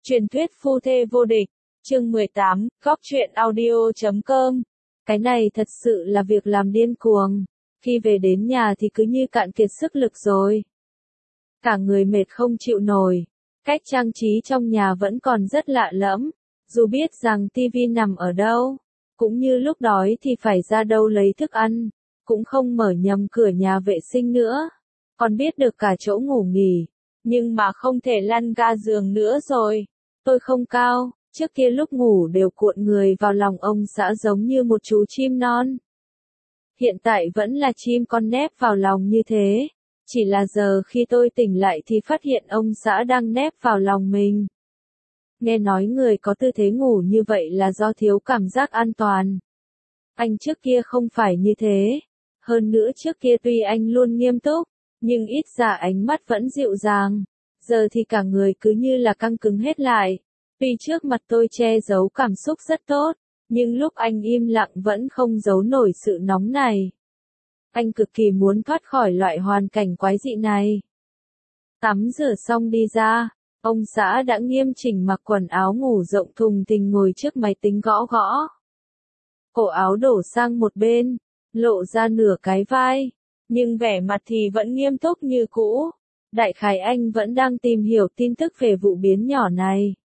Truyền thuyết phu thê vô địch, chương 18, góc truyện audio.com. Cái này thật sự là việc làm điên cuồng. Khi về đến nhà thì cứ như cạn kiệt sức lực rồi. Cả người mệt không chịu nổi. Cách trang trí trong nhà vẫn còn rất lạ lẫm. Dù biết rằng tivi nằm ở đâu, cũng như lúc đói thì phải ra đâu lấy thức ăn, cũng không mở nhầm cửa nhà vệ sinh nữa. Còn biết được cả chỗ ngủ nghỉ, nhưng mà không thể lăn ga giường nữa rồi. Tôi không cao, trước kia lúc ngủ đều cuộn người vào lòng ông xã giống như một chú chim non. Hiện tại vẫn là chim con nép vào lòng như thế. Chỉ là giờ khi tôi tỉnh lại thì phát hiện ông xã đang nép vào lòng mình. Nghe nói người có tư thế ngủ như vậy là do thiếu cảm giác an toàn. Anh trước kia không phải như thế. Hơn nữa trước kia tuy anh luôn nghiêm túc, nhưng ít ra ánh mắt vẫn dịu dàng. Giờ thì cả người cứ như là căng cứng hết lại. Tuy trước mặt tôi che giấu cảm xúc rất tốt, nhưng lúc anh im lặng vẫn không giấu nổi sự nóng này. Anh cực kỳ muốn thoát khỏi loại hoàn cảnh quái dị này. Tắm rửa xong đi ra, ông xã đã nghiêm chỉnh mặc quần áo ngủ rộng thùng thình ngồi trước máy tính gõ gõ. Cổ áo đổ sang một bên, lộ ra nửa cái vai, nhưng vẻ mặt thì vẫn nghiêm túc như cũ. Đại khái anh vẫn đang tìm hiểu tin tức về vụ biến nhỏ này.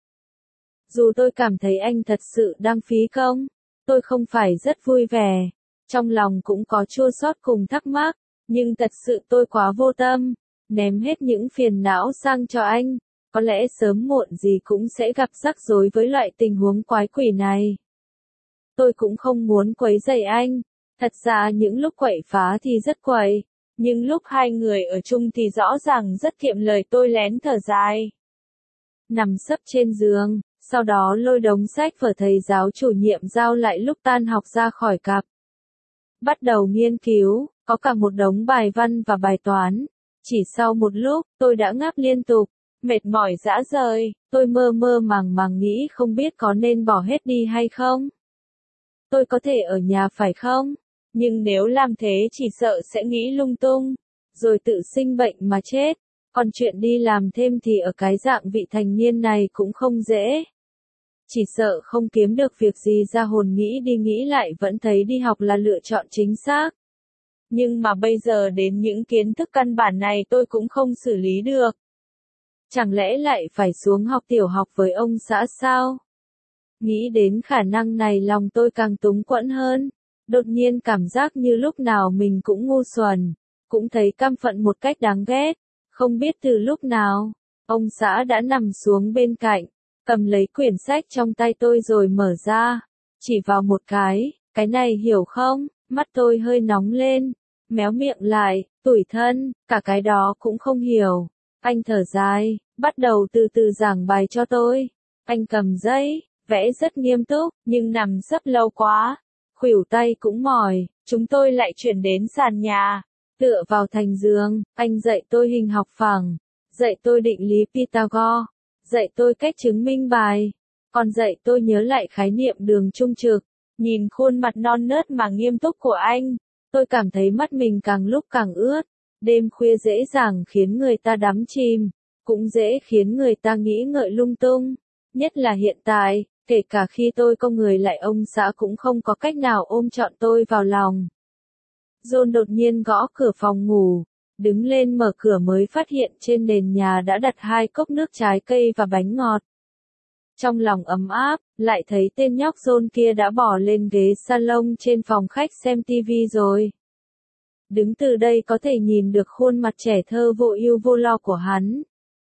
Dù tôi cảm thấy anh thật sự đang phí công, tôi không phải rất vui vẻ. Trong lòng cũng có chua xót cùng thắc mắc, nhưng thật sự tôi quá vô tâm, ném hết những phiền não sang cho anh. Có lẽ sớm muộn gì cũng sẽ gặp rắc rối với loại tình huống quái quỷ này. Tôi cũng không muốn quấy rầy anh. Thật ra những lúc quậy phá thì rất quậy, nhưng lúc hai người ở chung thì rõ ràng rất kiệm lời. Tôi lén thở dài, nằm sấp trên giường, sau đó lôi đống sách vở thầy giáo chủ nhiệm giao lại lúc tan học ra khỏi cặp. Bắt đầu nghiên cứu, có cả một đống bài văn và bài toán. Chỉ sau một lúc, tôi đã ngáp liên tục, mệt mỏi rã rời. Tôi mơ mơ màng màng nghĩ không biết có nên bỏ hết đi hay không. Tôi có thể ở nhà phải không? Nhưng nếu làm thế chỉ sợ sẽ nghĩ lung tung, rồi tự sinh bệnh mà chết. Còn chuyện đi làm thêm thì ở cái dạng vị thành niên này cũng không dễ. Chỉ sợ không kiếm được việc gì ra hồn, nghĩ đi nghĩ lại vẫn thấy đi học là lựa chọn chính xác. Nhưng mà bây giờ đến những kiến thức căn bản này tôi cũng không xử lý được. Chẳng lẽ lại phải xuống học tiểu học với ông xã sao? Nghĩ đến khả năng này lòng tôi càng túng quẫn hơn. Đột nhiên cảm giác như lúc nào mình cũng ngu xuẩn, cũng thấy căm phẫn một cách đáng ghét. Không biết từ lúc nào, ông xã đã nằm xuống bên cạnh, cầm lấy quyển sách trong tay tôi rồi mở ra, chỉ vào một cái này hiểu không? Mắt tôi hơi nóng lên, méo miệng lại, tủi thân, cả cái đó cũng không hiểu. Anh thở dài, bắt đầu từ từ giảng bài cho tôi. Anh cầm giấy, vẽ rất nghiêm túc, nhưng nằm sấp lâu quá, khuỷu tay cũng mỏi. Chúng tôi lại chuyển đến sàn nhà, tựa vào thành giường. Anh dạy tôi hình học phẳng, dạy tôi định lý Pythagore, dạy tôi cách chứng minh bài, còn dạy tôi nhớ lại khái niệm đường trung trực. Nhìn khuôn mặt non nớt mà nghiêm túc của anh, tôi cảm thấy mắt mình càng lúc càng ướt. Đêm khuya dễ dàng khiến người ta đắm chìm, cũng dễ khiến người ta nghĩ ngợi lung tung. Nhất là hiện tại, kể cả khi tôi có người lại ông xã cũng không có cách nào ôm trọn tôi vào lòng. John đột nhiên gõ cửa phòng ngủ, đứng lên mở cửa mới phát hiện trên nền nhà đã đặt 2 cốc nước trái cây và bánh ngọt. Trong lòng ấm áp, lại thấy tên nhóc John kia đã bỏ lên ghế salon trên phòng khách xem tivi rồi. Đứng từ đây có thể nhìn được khuôn mặt trẻ thơ vô ưu vô lo của hắn.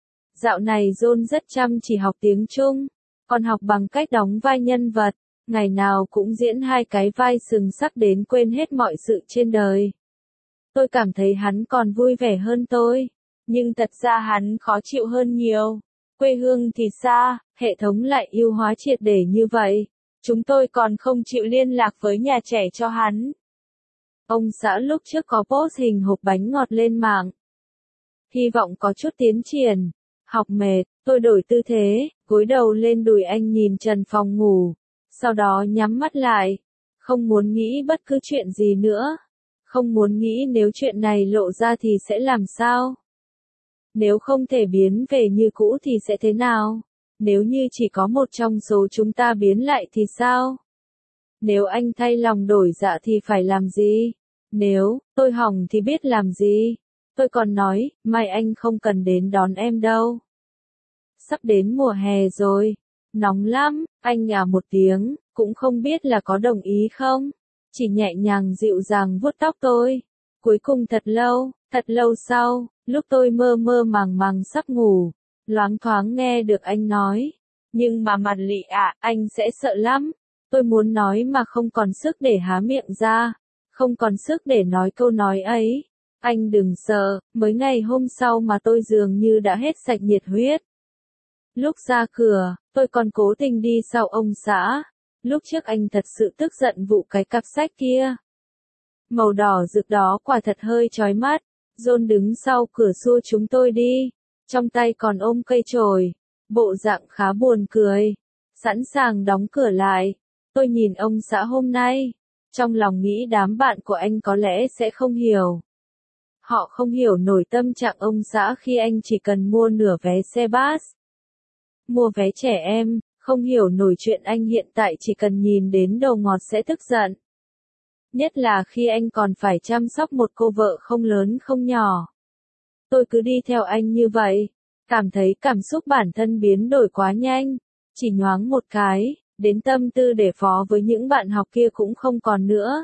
Dạo này John rất chăm chỉ học tiếng Trung, còn học bằng cách đóng vai nhân vật, ngày nào cũng diễn 2 cái vai sừng sắc đến quên hết mọi sự trên đời. Tôi cảm thấy hắn còn vui vẻ hơn tôi, nhưng thật ra hắn khó chịu hơn nhiều. Quê hương thì xa, hệ thống lại ưu hóa triệt để như vậy. Chúng tôi còn không chịu liên lạc với nhà trẻ cho hắn. Ông xã lúc trước có post hình hộp bánh ngọt lên mạng. Hy vọng có chút tiến triển. Học mệt, tôi đổi tư thế, gối đầu lên đùi anh nhìn trần phòng ngủ. Sau đó nhắm mắt lại. Không muốn nghĩ bất cứ chuyện gì nữa. Không muốn nghĩ nếu chuyện này lộ ra thì sẽ làm sao. Nếu không thể biến về như cũ thì sẽ thế nào? Nếu như chỉ có một trong số chúng ta biến lại thì sao? Nếu anh thay lòng đổi dạ thì phải làm gì? Nếu tôi hỏng thì biết làm gì? Tôi còn nói, mai anh không cần đến đón em đâu. Sắp đến mùa hè rồi. Nóng lắm, anh à một tiếng, cũng không biết là có đồng ý không? Chỉ nhẹ nhàng dịu dàng vuốt tóc tôi. Cuối cùng thật lâu sau, lúc tôi mơ mơ màng màng sắp ngủ, loáng thoáng nghe được anh nói. Nhưng mà Mặt Lị ạ, anh sẽ sợ lắm. Tôi muốn nói mà không còn sức để há miệng ra, không còn sức để nói câu nói ấy. Anh đừng sợ, mới ngày hôm sau mà tôi dường như đã hết sạch nhiệt huyết. Lúc ra cửa, tôi còn cố tình đi sau ông xã. Lúc trước anh thật sự tức giận vụ cái cặp sách kia. Màu đỏ rực đó quả thật hơi chói mắt. John đứng sau cửa xua chúng tôi đi. Trong tay còn ôm cây chổi. Bộ dạng khá buồn cười. Sẵn sàng đóng cửa lại. Tôi nhìn ông xã hôm nay. Trong lòng nghĩ đám bạn của anh có lẽ sẽ không hiểu. Họ không hiểu nổi tâm trạng ông xã khi anh chỉ cần mua nửa vé xe bus. Mua vé trẻ em, không hiểu nổi chuyện anh hiện tại chỉ cần nhìn đến đồ ngọt sẽ tức giận. Nhất là khi anh còn phải chăm sóc một cô vợ không lớn không nhỏ. Tôi cứ đi theo anh như vậy, cảm thấy cảm xúc bản thân biến đổi quá nhanh, chỉ nhoáng một cái, đến tâm tư để phó với những bạn học kia cũng không còn nữa.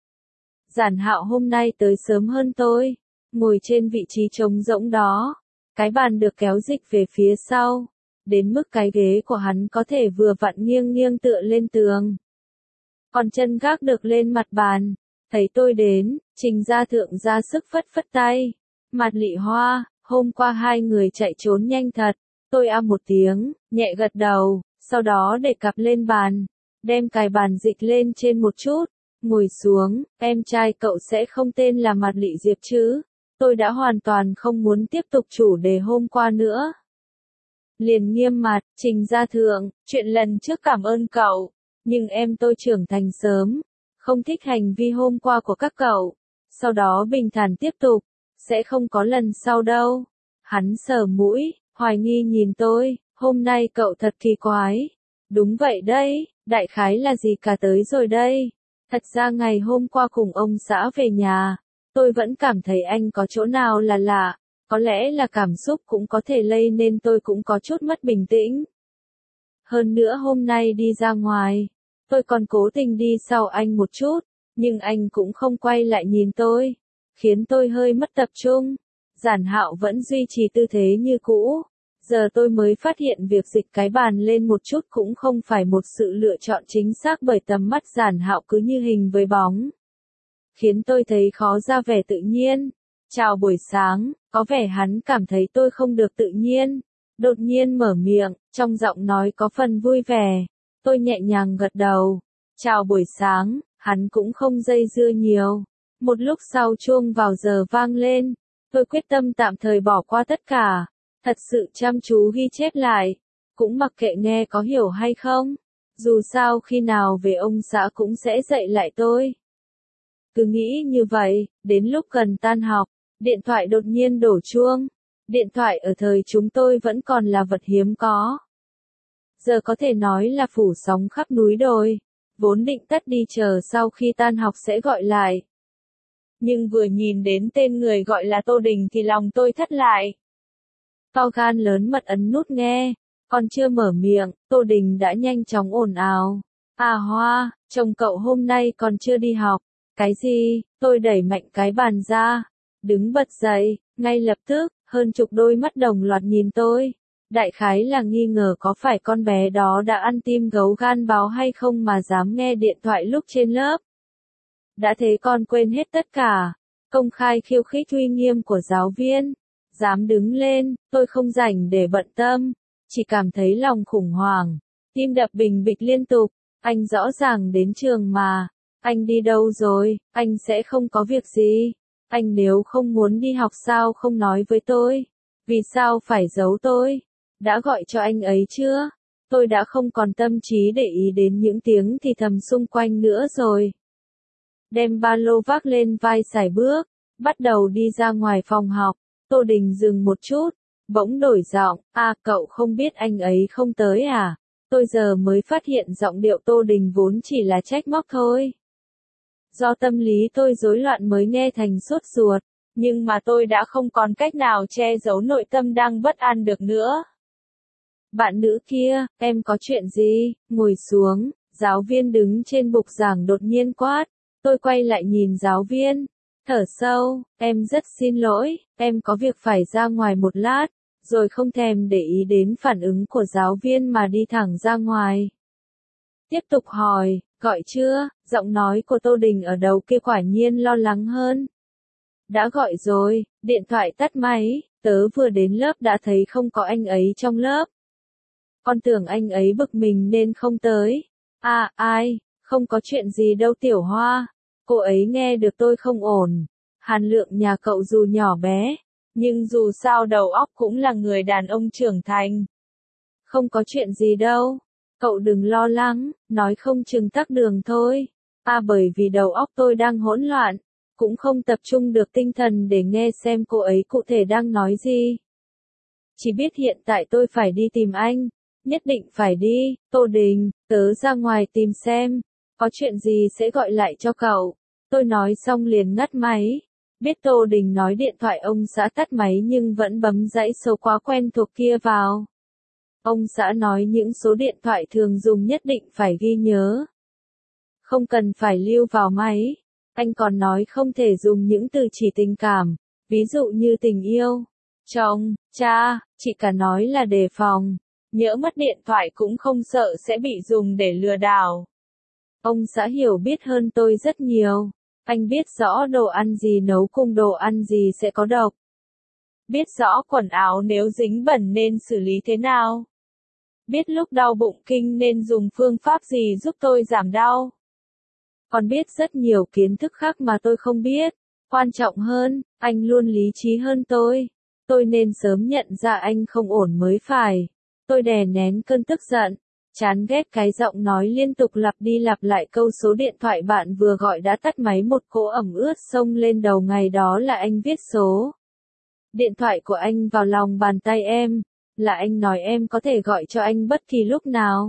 Giản Hạo hôm nay tới sớm hơn tôi, ngồi trên vị trí trống rỗng đó, cái bàn được kéo dịch về phía sau, đến mức cái ghế của hắn có thể vừa vặn nghiêng nghiêng tựa lên tường. Còn chân gác được lên mặt bàn, thấy tôi đến, Trình Gia Thượng ra sức phất phất tay. Mặt Lị Hoa, hôm qua hai người chạy trốn nhanh thật, tôi một tiếng, nhẹ gật đầu, sau đó để cặp lên bàn, đem cái bàn dịch lên trên một chút, ngồi xuống, em trai cậu sẽ không tên là Mặt Lị Diệp chứ? Tôi đã hoàn toàn không muốn tiếp tục chủ đề hôm qua nữa. Liền nghiêm mặt, Trình Gia Thượng, chuyện lần trước cảm ơn cậu, nhưng em tôi trưởng thành sớm, không thích hành vi hôm qua của các cậu, sau đó bình thản tiếp tục, sẽ không có lần sau đâu. Hắn sờ mũi, hoài nghi nhìn tôi, hôm nay cậu thật kỳ quái. Đúng vậy đấy, đại khái là gì cả tới rồi đây. Thật ra ngày hôm qua cùng ông xã về nhà, tôi vẫn cảm thấy anh có chỗ nào là lạ, có lẽ là cảm xúc cũng có thể lây nên tôi cũng có chút mất bình tĩnh. Hơn nữa hôm nay đi ra ngoài, tôi còn cố tình đi sau anh một chút, nhưng anh cũng không quay lại nhìn tôi, khiến tôi hơi mất tập trung. Giản Hạo vẫn duy trì tư thế như cũ. Giờ tôi mới phát hiện việc dịch cái bàn lên một chút cũng không phải một sự lựa chọn chính xác bởi tầm mắt Giản Hạo cứ như hình với bóng. Khiến tôi thấy khó ra vẻ tự nhiên. Chào buổi sáng, có vẻ hắn cảm thấy tôi không được tự nhiên. Đột nhiên mở miệng, trong giọng nói có phần vui vẻ. Tôi nhẹ nhàng gật đầu. Chào buổi sáng, hắn cũng không dây dưa nhiều. Một lúc sau chuông vào giờ vang lên. Tôi quyết tâm tạm thời bỏ qua tất cả. Thật sự chăm chú ghi chép lại. Cũng mặc kệ nghe có hiểu hay không. Dù sao khi nào về ông xã cũng sẽ dạy lại tôi. Cứ nghĩ như vậy, đến lúc gần tan học, điện thoại đột nhiên đổ chuông. Điện thoại ở thời chúng tôi vẫn còn là vật hiếm có. Giờ có thể nói là phủ sóng khắp núi đồi. Vốn định tắt đi chờ sau khi tan học sẽ gọi lại. Nhưng vừa nhìn đến tên người gọi là Tô Đình thì lòng tôi thất lại. To gan lớn mật ấn nút nghe, còn chưa mở miệng, Tô Đình đã nhanh chóng ồn ào. À Hoa, chồng cậu hôm nay còn chưa đi học. Cái gì? Tôi đẩy mạnh cái bàn ra, đứng bật dậy, ngay lập tức, hơn chục đôi mắt đồng loạt nhìn tôi. Đại khái là nghi ngờ có phải con bé đó đã ăn tim gấu gan báo hay không mà dám nghe điện thoại lúc trên lớp. Đã thế con quên hết tất cả, công khai khiêu khích uy nghiêm của giáo viên. Dám đứng lên, tôi không rảnh để bận tâm, chỉ cảm thấy lòng khủng hoảng, tim đập bình bịch liên tục. Anh rõ ràng đến trường mà. Anh đi đâu rồi? Anh sẽ không có việc gì. Anh nếu không muốn đi học sao không nói với tôi? Vì sao phải giấu tôi? Đã gọi cho anh ấy chưa? Tôi đã không còn tâm trí để ý đến những tiếng thì thầm xung quanh nữa rồi. Đem ba lô vác lên vai sải bước, bắt đầu đi ra ngoài phòng học. Tô Đình dừng một chút, Bỗng đổi giọng, cậu không biết anh ấy không tới à? Tôi giờ mới phát hiện giọng điệu Tô Đình vốn chỉ là trách móc thôi. Do tâm lý tôi rối loạn mới nghe thành sốt ruột, nhưng mà tôi đã không còn cách nào che giấu nội tâm đang bất an được nữa. Bạn nữ kia, em có chuyện gì? Ngồi xuống, giáo viên đứng trên bục giảng đột nhiên quát. Tôi quay lại nhìn giáo viên, thở sâu, em rất xin lỗi, em có việc phải ra ngoài một lát, rồi không thèm để ý đến phản ứng của giáo viên mà đi thẳng ra ngoài. Tiếp tục hỏi, gọi chưa? Giọng nói của Tô Đình ở đầu kia quả nhiên lo lắng hơn. Đã gọi rồi, điện thoại tắt máy, tớ vừa đến lớp đã thấy không có anh ấy trong lớp. Con tưởng anh ấy bực mình nên không tới. Ai, không có chuyện gì đâu Tiểu Hoa. Cô ấy nghe được tôi không ổn. Hàn Lượng nhà cậu dù nhỏ bé, nhưng dù sao đầu óc cũng là người đàn ông trưởng thành. Không có chuyện gì đâu. Cậu đừng lo lắng, nói không chừng tắc đường thôi. Bởi vì đầu óc tôi đang hỗn loạn, cũng không tập trung được tinh thần để nghe xem cô ấy cụ thể đang nói gì. Chỉ biết hiện tại tôi phải đi tìm anh. Nhất định phải đi, Tô Đình, tớ ra ngoài tìm xem. Có chuyện gì sẽ gọi lại cho cậu. Tôi nói xong liền ngắt máy. Biết Tô Đình nói điện thoại ông xã tắt máy nhưng vẫn bấm dãy số quá quen thuộc kia vào. Ông xã nói những số điện thoại thường dùng nhất định phải ghi nhớ. Không cần phải lưu vào máy. Anh còn nói không thể dùng những từ chỉ tình cảm, ví dụ như tình yêu, chồng, cha, chỉ cả nói là đề phòng. Nhỡ mất điện thoại cũng không sợ sẽ bị dùng để lừa đảo. Ông xã hiểu biết hơn tôi rất nhiều. Anh biết rõ đồ ăn gì nấu cùng đồ ăn gì sẽ có độc. Biết rõ quần áo nếu dính bẩn nên xử lý thế nào. Biết lúc đau bụng kinh nên dùng phương pháp gì giúp tôi giảm đau. Còn biết rất nhiều kiến thức khác mà tôi không biết. Quan trọng hơn, anh luôn lý trí hơn tôi. Tôi nên sớm nhận ra anh không ổn mới phải. Tôi đè nén cơn tức giận, chán ghét cái giọng nói liên tục lặp đi lặp lại câu số điện thoại bạn vừa gọi đã tắt máy. Một cỗ ẩm ướt xông lên đầu. Ngày đó là anh viết số điện thoại của anh vào lòng bàn tay em, là anh nói em có thể gọi cho anh bất kỳ lúc nào.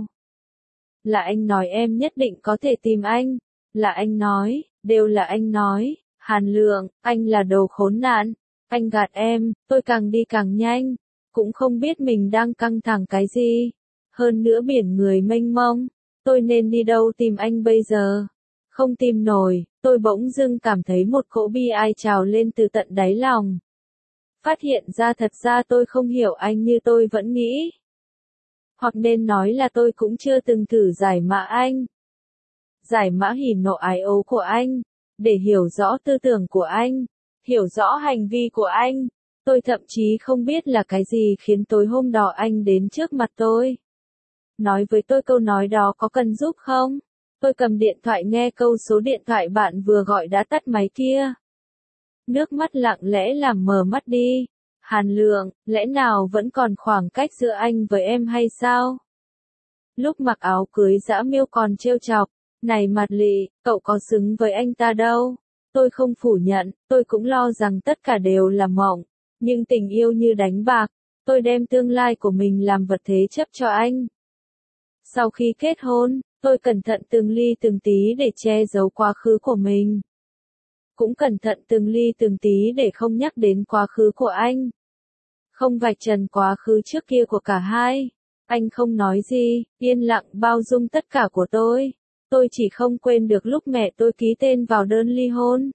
Là anh nói em nhất định có thể tìm anh, là anh nói, đều là anh nói. Hàn Lượng, anh là đồ khốn nạn, anh gạt em, tôi càng đi càng nhanh. Cũng không biết mình đang căng thẳng cái gì. Hơn nữa biển người mênh mông, tôi nên đi đâu tìm anh bây giờ? Không tìm nổi, tôi bỗng dưng cảm thấy một cỗ bi ai trào lên từ tận đáy lòng. Phát hiện ra thật ra tôi không hiểu anh như tôi vẫn nghĩ. Hoặc nên nói là tôi cũng chưa từng thử giải mã anh. Giải mã hỉ nộ ái ố của anh, để hiểu rõ tư tưởng của anh, hiểu rõ hành vi của anh. Tôi thậm chí không biết là cái gì khiến tối hôm đó anh đến trước mặt tôi. Nói với tôi câu nói đó có cần giúp không? Tôi cầm điện thoại nghe câu số điện thoại bạn vừa gọi đã tắt máy kia. Nước mắt lặng lẽ làm mờ mắt đi. Hàn Lượng, lẽ nào vẫn còn khoảng cách giữa anh với em hay sao? Lúc mặc áo cưới dã miêu còn trêu chọc. Này Mạt Lị, cậu có xứng với anh ta đâu? Tôi không phủ nhận, tôi cũng lo rằng tất cả đều là mộng. Nhưng tình yêu như đánh bạc, tôi đem tương lai của mình làm vật thế chấp cho anh. Sau khi kết hôn, tôi cẩn thận từng ly từng tí để che giấu quá khứ của mình. Cũng cẩn thận từng ly từng tí để không nhắc đến quá khứ của anh. Không vạch trần quá khứ trước kia của cả hai. Anh không nói gì, yên lặng bao dung tất cả của tôi. Tôi chỉ không quên được lúc mẹ tôi ký tên vào đơn ly hôn.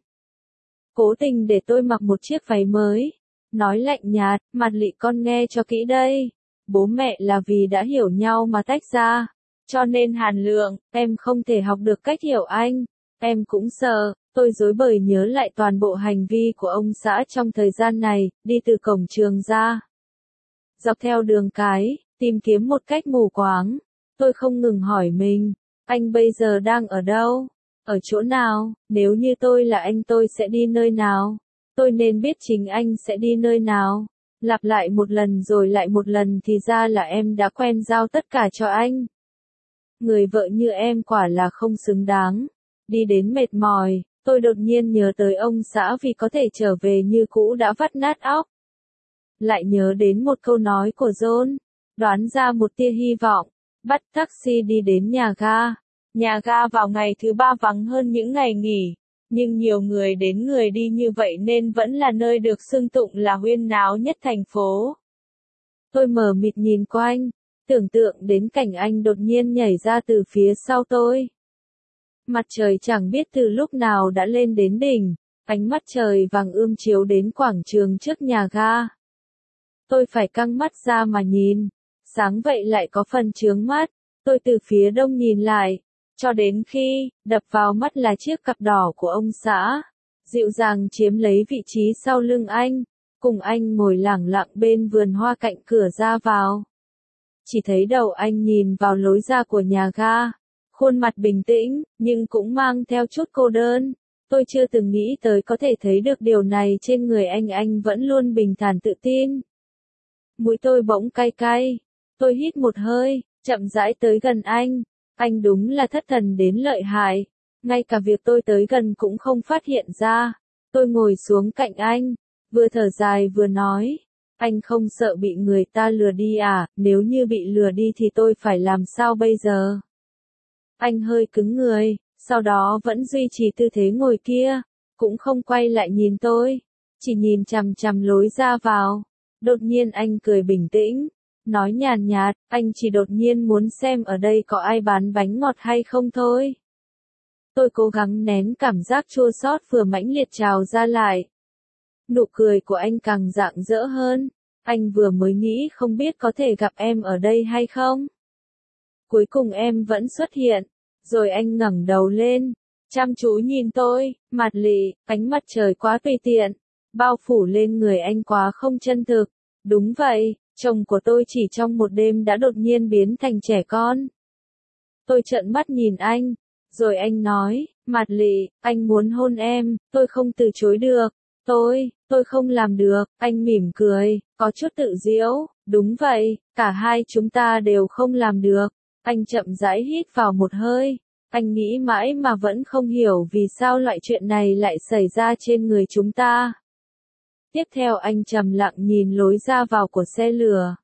Cố tình để tôi mặc một chiếc váy mới. Nói lạnh nhạt, Mạt Lị con nghe cho kỹ đây. Bố mẹ là vì đã hiểu nhau mà tách ra. Cho nên Hàn Lượng, em không thể học được cách hiểu anh. Em cũng sợ. Tôi rối bời nhớ lại toàn bộ hành vi của ông xã trong thời gian này, đi từ cổng trường ra. Dọc theo đường cái, tìm kiếm một cách mù quáng. Tôi không ngừng hỏi mình, anh bây giờ đang ở đâu? Ở chỗ nào? Nếu như tôi là anh tôi sẽ đi nơi nào? Tôi nên biết chính anh sẽ đi nơi nào. Lặp lại một lần rồi lại một lần thì ra là em đã quen giao tất cả cho anh. Người vợ như em quả là không xứng đáng. Đi đến mệt mỏi, tôi đột nhiên nhớ tới ông xã vì có thể trở về như cũ đã vắt nát óc. lại nhớ đến một câu nói của John, đoán ra một tia hy vọng, bắt taxi đi đến nhà ga. Nhà ga vào ngày thứ ba vắng hơn những ngày nghỉ, nhưng nhiều người đến người đi như vậy nên vẫn là nơi được xưng tụng là huyên náo nhất thành phố. Tôi mờ mịt nhìn quanh, tưởng tượng đến cảnh anh đột nhiên nhảy ra từ phía sau tôi. Mặt trời chẳng biết từ lúc nào đã lên đến đỉnh, ánh mắt trời vàng ươm chiếu đến quảng trường trước nhà ga. Tôi phải căng mắt ra mà nhìn, sáng vậy lại có phần chướng mắt, tôi từ phía đông nhìn lại, cho đến khi, đập vào mắt là chiếc cặp đỏ của ông xã, dịu dàng chiếm lấy vị trí sau lưng anh, cùng anh ngồi lẳng lặng bên vườn hoa cạnh cửa ra vào. Chỉ thấy đầu anh nhìn vào lối ra của nhà ga, khuôn mặt bình tĩnh, nhưng cũng mang theo chút cô đơn. Tôi chưa từng nghĩ tới có thể thấy được điều này trên người anh vẫn luôn bình thản tự tin. Mũi tôi bỗng cay cay, tôi hít một hơi, chậm rãi tới gần anh đúng là thất thần đến lợi hại, ngay cả việc tôi tới gần cũng không phát hiện ra. Tôi ngồi xuống cạnh anh, vừa thở dài vừa nói, anh không sợ bị người ta lừa đi à, nếu như bị lừa đi thì tôi phải làm sao bây giờ? Anh hơi cứng người, sau đó vẫn duy trì tư thế ngồi kia, cũng không quay lại nhìn tôi, chỉ nhìn chằm chằm lối ra vào. Đột nhiên anh cười bình tĩnh, nói nhàn nhạt, anh chỉ đột nhiên muốn xem ở đây có ai bán bánh ngọt hay không thôi. Tôi cố gắng nén cảm giác chua xót vừa mãnh liệt trào ra lại. Nụ cười của anh càng rạng rỡ hơn, anh vừa mới nghĩ không biết có thể gặp em ở đây hay không. Cuối cùng em vẫn xuất hiện, rồi anh ngẩng đầu lên, chăm chú nhìn tôi, mặt lị, ánh mặt trời quá tùy tiện, bao phủ lên người anh quá không chân thực. Đúng vậy, chồng của tôi chỉ trong một đêm đã đột nhiên biến thành trẻ con. Tôi trợn mắt nhìn anh, rồi anh nói, mặt lị, anh muốn hôn em, tôi không từ chối được. Tôi không làm được, anh mỉm cười, có chút tự giễu, đúng vậy, cả hai chúng ta đều không làm được. Anh chậm rãi hít vào một hơi, anh nghĩ mãi mà vẫn không hiểu vì sao loại chuyện này lại xảy ra trên người chúng ta. Tiếp theo anh trầm lặng nhìn lối ra vào của xe lửa.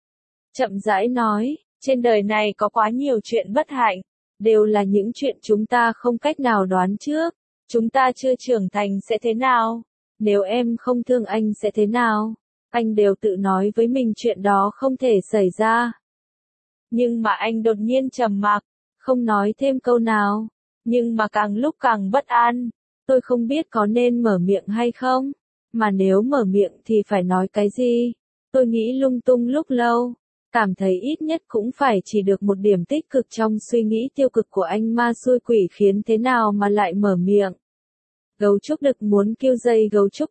Chậm rãi nói, trên đời này có quá nhiều chuyện bất hạnh, đều là những chuyện chúng ta không cách nào đoán trước. Chúng ta chưa trưởng thành sẽ thế nào? Nếu em không thương anh sẽ thế nào? Anh đều tự nói với mình chuyện đó không thể xảy ra. Nhưng mà anh đột nhiên trầm mặc, không nói thêm câu nào. Nhưng mà càng lúc càng bất an. Tôi không biết có nên mở miệng hay không. Mà nếu mở miệng thì phải nói cái gì? Tôi nghĩ lung tung lúc lâu. Cảm thấy ít nhất cũng phải chỉ được một điểm tích cực trong suy nghĩ tiêu cực của anh ma xui quỷ khiến thế nào mà lại mở miệng. Gấu trúc đực muốn kêu dây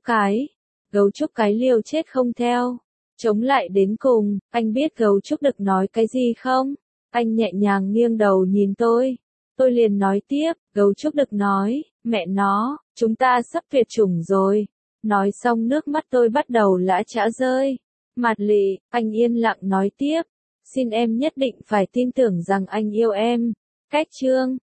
gấu trúc cái liều chết không theo. Chống lại đến cùng, anh biết gấu trúc đực nói cái gì không? Anh nhẹ nhàng nghiêng đầu nhìn tôi. Tôi liền nói tiếp, gấu trúc đực nói, mẹ nó, chúng ta sắp tuyệt chủng rồi. Nói xong nước mắt tôi bắt đầu lã chã rơi. Mặt lị, anh yên lặng nói tiếp, xin em nhất định phải tin tưởng rằng anh yêu em. Cách chương